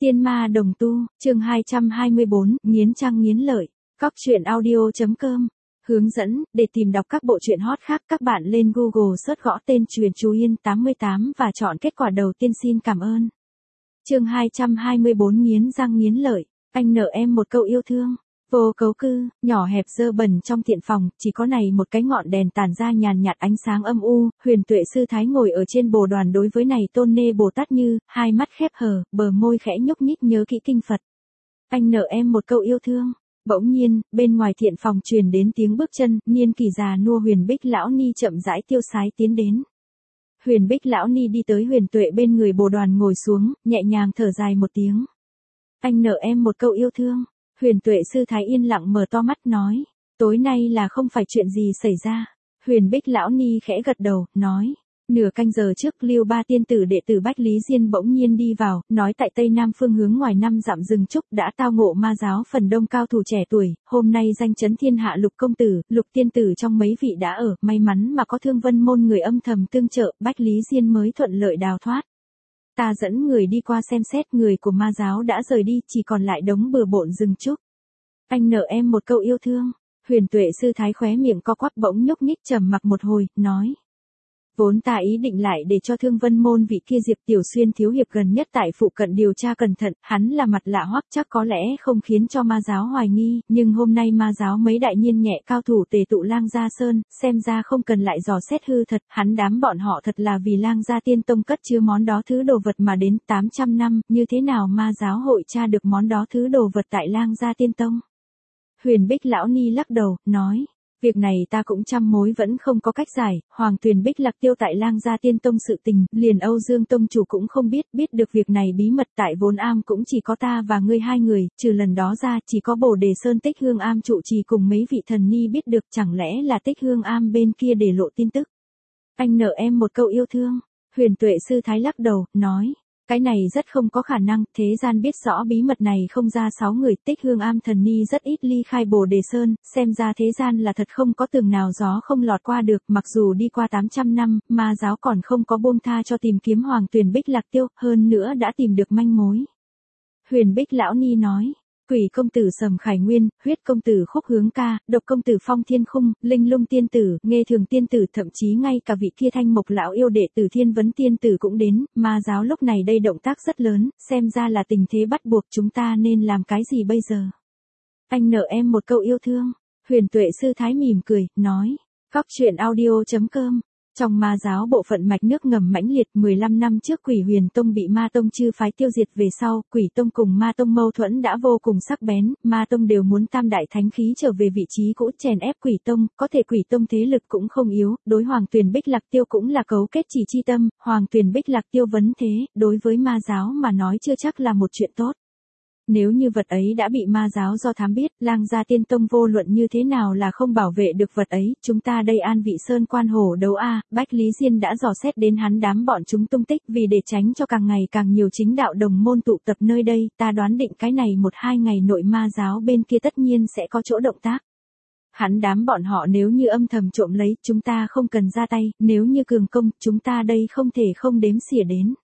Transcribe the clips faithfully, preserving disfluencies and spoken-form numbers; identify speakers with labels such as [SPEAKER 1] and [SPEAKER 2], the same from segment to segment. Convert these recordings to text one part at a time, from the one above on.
[SPEAKER 1] Tiên ma đồng tu, chương hai trăm hai mươi bốn, nghiến răng nghiến lợi. Cóc truyện audio chấm com. Hướng dẫn, để tìm đọc các bộ truyện hot khác các bạn lên Google search gõ tên Truyện Chú Yên tám mươi tám và chọn kết quả đầu tiên. Xin cảm ơn. Chương hai trăm hai mươi bốn nghiến răng nghiến lợi. Anh nợ em một câu yêu thương. Vô cấu cư, nhỏ hẹp dơ bẩn trong thiện phòng, chỉ có này một cái ngọn đèn tản ra nhàn nhạt ánh sáng âm u, Huyền Tuệ sư thái ngồi ở trên bồ đoàn đối với này tôn nê Bồ Tát Như, hai mắt khép hờ, bờ môi khẽ nhúc nhích nhớ kỹ kinh Phật. Anh nợ em một câu yêu thương. Bỗng nhiên, bên ngoài thiện phòng truyền đến tiếng bước chân, niên kỳ già nua Huyền Bích lão ni chậm rãi tiêu sái tiến đến. Huyền Bích lão ni đi tới Huyền Tuệ bên người bồ đoàn ngồi xuống, nhẹ nhàng thở dài một tiếng. Anh nợ em một câu yêu thương. Huyền Tuệ sư thái yên lặng mở to mắt nói, tối nay là không phải chuyện gì xảy ra. Huyền Bích lão ni khẽ gật đầu, nói, nửa canh giờ trước Lưu Ba tiên tử đệ tử Bách Lý Diên bỗng nhiên đi vào, nói tại tây nam phương hướng ngoài năm dặm rừng trúc đã tao ngộ ma giáo phần đông cao thủ trẻ tuổi, hôm nay danh chấn thiên hạ Lục công tử, Lục tiên tử trong mấy vị đã ở, may mắn mà có Thương Vân môn người âm thầm tương trợ, Bách Lý Diên mới thuận lợi đào thoát. Ta dẫn người đi qua xem xét, người của ma giáo đã rời đi, chỉ còn lại đống bừa bộn rừng trúc. Anh nợ em một câu yêu thương. Huyền Tuệ sư thái khóe miệng co quắp bỗng nhúc nhích trầm mặc một hồi, nói. Vốn ta ý định lại để cho Thương Vân môn vị kia Diệp Tiểu Xuyên thiếu hiệp gần nhất tại phụ cận điều tra cẩn thận, hắn là mặt lạ hoắc chắc có lẽ không khiến cho ma giáo hoài nghi, nhưng hôm nay ma giáo mấy đại nhiên nhẹ cao thủ tề tụ Lang Gia Sơn, xem ra không cần lại dò xét hư thật, hắn đám bọn họ thật là vì Lang Gia Tiên Tông cất chứa món đó thứ đồ vật mà đến tám trăm năm, như thế nào ma giáo hội tra được món đó thứ đồ vật tại Lang Gia Tiên Tông? Huyền Bích lão ni lắc đầu, nói. Việc này ta cũng trăm mối vẫn không có cách giải, Hoàng Tuyền Bích Lạc Tiêu tại Lang Gia Tiên Tông sự tình, liền Âu Dương Tông chủ cũng không biết, biết được việc này bí mật tại Vốn Am cũng chỉ có ta và ngươi hai người, trừ lần đó ra chỉ có Bồ Đề Sơn Tích Hương Am trụ trì cùng mấy vị thần ni biết được, chẳng lẽ là Tích Hương Am bên kia để lộ tin tức. Anh nợ em một câu yêu thương. Huyền Tuệ sư thái lắc đầu, nói. Cái này rất không có khả năng, thế gian biết rõ bí mật này không ra sáu người, Tích Hương Am thần ni rất ít ly khai Bồ Đề Sơn, xem ra thế gian là thật không có tường nào gió không lọt qua được, mặc dù đi qua tám trăm năm, ma giáo còn không có buông tha cho tìm kiếm Hoàng Tuyền Bích Lạc Tiêu, hơn nữa đã tìm được manh mối. Huyền Bích lão ni nói. Quỷ công tử Sầm Khải Nguyên, Huyết công tử Khúc Hướng Ca, Độc công tử Phong Thiên Khung, Linh Lung tiên tử, Nghê Thường tiên tử, thậm chí ngay cả vị kia Thanh Mộc lão yêu đệ tử Thiên Vấn tiên tử cũng đến, ma giáo lúc này đây động tác rất lớn, xem ra là tình thế bắt buộc, chúng ta nên làm cái gì bây giờ? Anh nợ em một câu yêu thương. Huyền Tuệ sư thái mỉm cười, nói. Cóc truyện audio chấm com. Trong ma giáo bộ phận mạch nước ngầm mãnh liệt, mười lăm năm trước Quỷ Huyền Tông bị Ma Tông chư phái tiêu diệt về sau, Quỷ Tông cùng Ma Tông mâu thuẫn đã vô cùng sắc bén, Ma Tông đều muốn tam đại thánh khí trở về vị trí cũ chèn ép Quỷ Tông, có thể Quỷ Tông thế lực cũng không yếu, đối Hoàng Tuyền Bích Lạc Tiêu cũng là cấu kết chỉ chi tâm, Hoàng Tuyền Bích Lạc Tiêu vấn thế, đối với ma giáo mà nói chưa chắc là một chuyện tốt. Nếu như vật ấy đã bị ma giáo do thám biết, Lang Gia Tiên Tông vô luận như thế nào là không bảo vệ được vật ấy, chúng ta đây an vị sơn quan hổ đấu a, Bách Lý Diên đã dò xét đến hắn đám bọn chúng tung tích, vì để tránh cho càng ngày càng nhiều chính đạo đồng môn tụ tập nơi đây, ta đoán định cái này một hai ngày nội ma giáo bên kia tất nhiên sẽ có chỗ động tác. Hắn đám bọn họ nếu như âm thầm trộm lấy, chúng ta không cần ra tay, nếu như cường công, chúng ta đây không thể không đếm xỉa đến.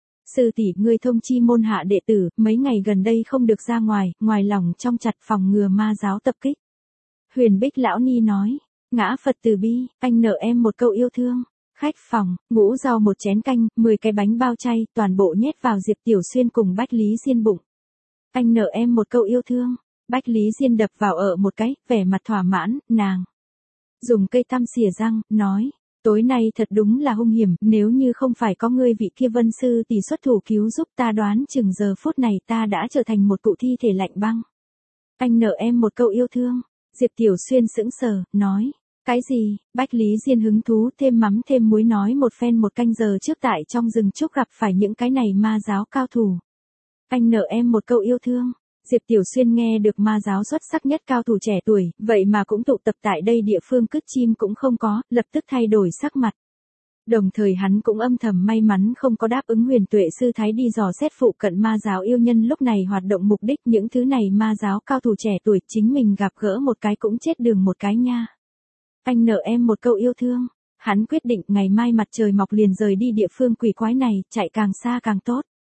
[SPEAKER 1] Sư tỷ, ngươi thông chi môn hạ đệ tử, mấy ngày gần đây không được ra ngoài, ngoài lòng trong chặt phòng ngừa ma giáo tập kích. Huyền Bích lão ni nói, ngã Phật từ bi, anh nợ em một câu yêu thương. Khách phòng, ngũ rau một chén canh, mười cái bánh bao chay, toàn bộ nhét vào Diệp Tiểu Xuyên cùng Bách Lý Diên bụng. Anh nợ em một câu yêu thương. Bách Lý Diên đập vào ở một cái, vẻ mặt thỏa mãn, nàng dùng cây tăm xìa răng, nói. Tối nay thật đúng là hung hiểm, nếu như không phải có ngươi vị kia Vân sư tỷ xuất thủ cứu giúp, ta đoán chừng giờ phút này ta đã trở thành một cụ thi thể lạnh băng. Anh nợ em một câu yêu thương. Diệp Tiểu Xuyên sững sờ, nói. Cái gì? Bách Lý Diên hứng thú thêm mắm thêm muối nói một phen một canh giờ trước tại trong rừng trúc gặp phải những cái này ma giáo cao thủ. Anh nợ em một câu yêu thương. Diệp Tiểu Xuyên nghe được ma giáo xuất sắc nhất cao thủ trẻ tuổi, vậy mà cũng tụ tập tại đây địa phương cứt chim cũng không có, lập tức thay đổi sắc mặt. Đồng thời hắn cũng âm thầm may mắn không có đáp ứng Huyền Tuệ sư thái đi dò xét phụ cận ma giáo yêu nhân lúc này hoạt động mục đích, những thứ này ma giáo cao thủ trẻ tuổi chính mình gặp gỡ một cái cũng chết đường một cái nha. Anh nợ em một câu yêu thương. Hắn quyết định ngày mai mặt trời mọc liền rời đi địa phương quỷ quái này, chạy càng xa càng tốt.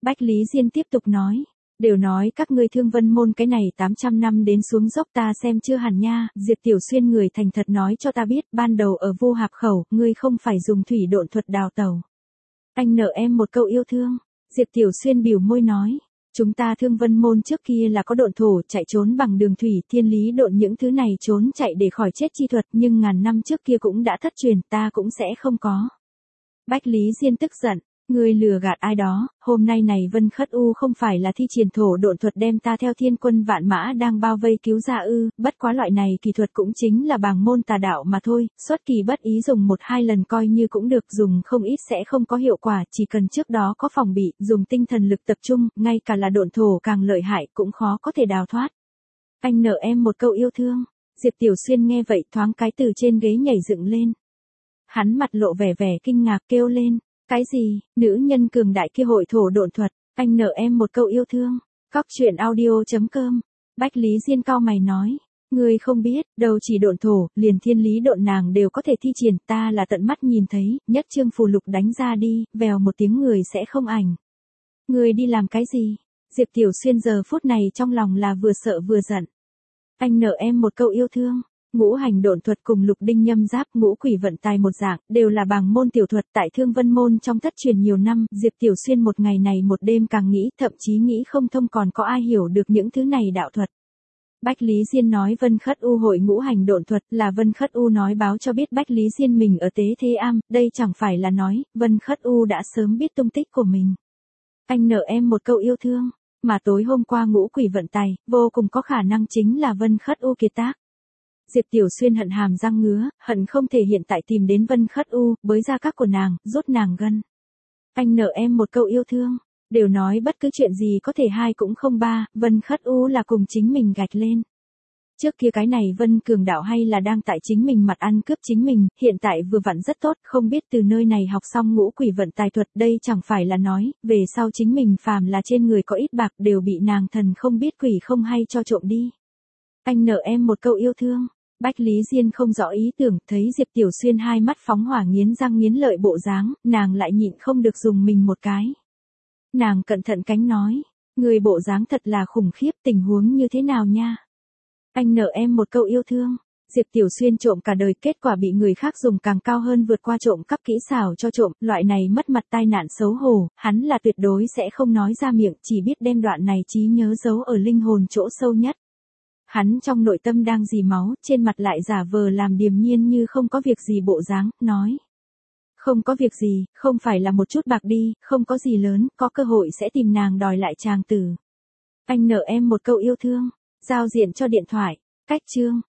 [SPEAKER 1] Bách Lý Diên tiếp tục nói. Đều nói các ngươi Thương Vân Môn cái này tám trăm năm đến xuống dốc ta xem chưa hẳn nha, Diệp Tiểu Xuyên người thành thật nói cho ta biết, ban đầu ở Vu Hạp Khẩu, ngươi không phải dùng thủy độn thuật đào tẩu. Anh nợ em một câu yêu thương. Diệp Tiểu Xuyên bĩu môi nói. Chúng ta Thương Vân Môn trước kia là có độn thổ chạy trốn bằng đường thủy, thiên lý độn những thứ này trốn chạy để khỏi chết chi thuật, nhưng ngàn năm trước kia cũng đã thất truyền, ta cũng sẽ không có. Bách Lý Diên tức giận. Ngươi lừa gạt ai đó, hôm nay này Vân Khất U không phải là thi triển thổ độn thuật đem ta theo thiên quân vạn mã đang bao vây cứu ra ư, bất quá loại này kỳ thuật cũng chính là bảng môn tà đạo mà thôi, xuất kỳ bất ý dùng một hai lần coi như cũng được, dùng không ít sẽ không có hiệu quả, chỉ cần trước đó có phòng bị, dùng tinh thần lực tập trung, ngay cả là độn thổ càng lợi hại cũng khó có thể đào thoát. Anh nợ em một câu yêu thương. Diệp Tiểu Xuyên nghe vậy thoáng cái từ trên ghế nhảy dựng lên. Hắn mặt lộ vẻ vẻ kinh ngạc kêu lên. Cái gì, nữ nhân cường đại kia hội thổ độn thuật, anh nợ em một câu yêu thương. Cóc truyện audio chấm com. Bách Lý Diên cau mày nói. Ngươi không biết, đâu chỉ độn thổ, liền thiên lý độn nàng đều có thể thi triển, ta là tận mắt nhìn thấy, nhất chương phù lục đánh ra đi, vèo một tiếng người sẽ không ảnh. Ngươi đi làm cái gì? Diệp Tiểu Xuyên giờ phút này trong lòng là vừa sợ vừa giận. Anh nợ em một câu yêu thương. Ngũ hành độn thuật cùng lục đinh nhâm giáp, ngũ quỷ vận tài một dạng, đều là bảng môn tiểu thuật tại Thương Vân Môn trong thất truyền nhiều năm, Diệp Tiểu Xuyên một ngày này một đêm càng nghĩ, thậm chí nghĩ không thông còn có ai hiểu được những thứ này đạo thuật. Bách Lý Diên nói Vân Khất U hội ngũ hành độn thuật, là Vân Khất U nói báo cho biết Bách Lý Diên mình ở Tế Thế Am, đây chẳng phải là nói, Vân Khất U đã sớm biết tung tích của mình. Anh nợ em một câu yêu thương, mà tối hôm qua ngũ quỷ vận tài, vô cùng có khả năng chính là Vân Khất U kiệt tác. Diệp Tiểu Xuyên hận hàm răng ngứa, hận không thể hiện tại tìm đến Vân Khất U, bới ra các của nàng, rút nàng gân. Anh nợ em một câu yêu thương, đều nói bất cứ chuyện gì có thể hai cũng không ba, Vân Khất U là cùng chính mình gạch lên. Trước kia cái này Vân Cường đạo hay là đang tại chính mình mặt ăn cướp chính mình, hiện tại vừa vặn rất tốt, không biết từ nơi này học xong ngũ quỷ vận tài thuật, đây chẳng phải là nói, về sau chính mình phàm là trên người có ít bạc đều bị nàng thần không biết quỷ không hay cho trộm đi. Anh nợ em một câu yêu thương. Bách Lý Diên không rõ ý tưởng, thấy Diệp Tiểu Xuyên hai mắt phóng hỏa nghiến răng nghiến lợi bộ dáng, nàng lại nhịn không được dùng mình một cái. Nàng cẩn thận cánh nói, người bộ dáng thật là khủng khiếp, tình huống như thế nào nha? Anh nợ em một câu yêu thương. Diệp Tiểu Xuyên trộm cả đời, kết quả bị người khác dùng càng cao hơn vượt qua trộm cắp kỹ xảo cho trộm, loại này mất mặt tai nạn xấu hổ, hắn là tuyệt đối sẽ không nói ra miệng, chỉ biết đem đoạn này trí nhớ giấu ở linh hồn chỗ sâu nhất. Hắn trong nội tâm đang dì máu, trên mặt lại giả vờ làm điềm nhiên như không có việc gì bộ dáng, nói. Không có việc gì, không phải là một chút bạc đi, không có gì lớn, có cơ hội sẽ tìm nàng đòi lại chàng tử. Anh nợ em một câu yêu thương, giao diện cho điện thoại, cách chương.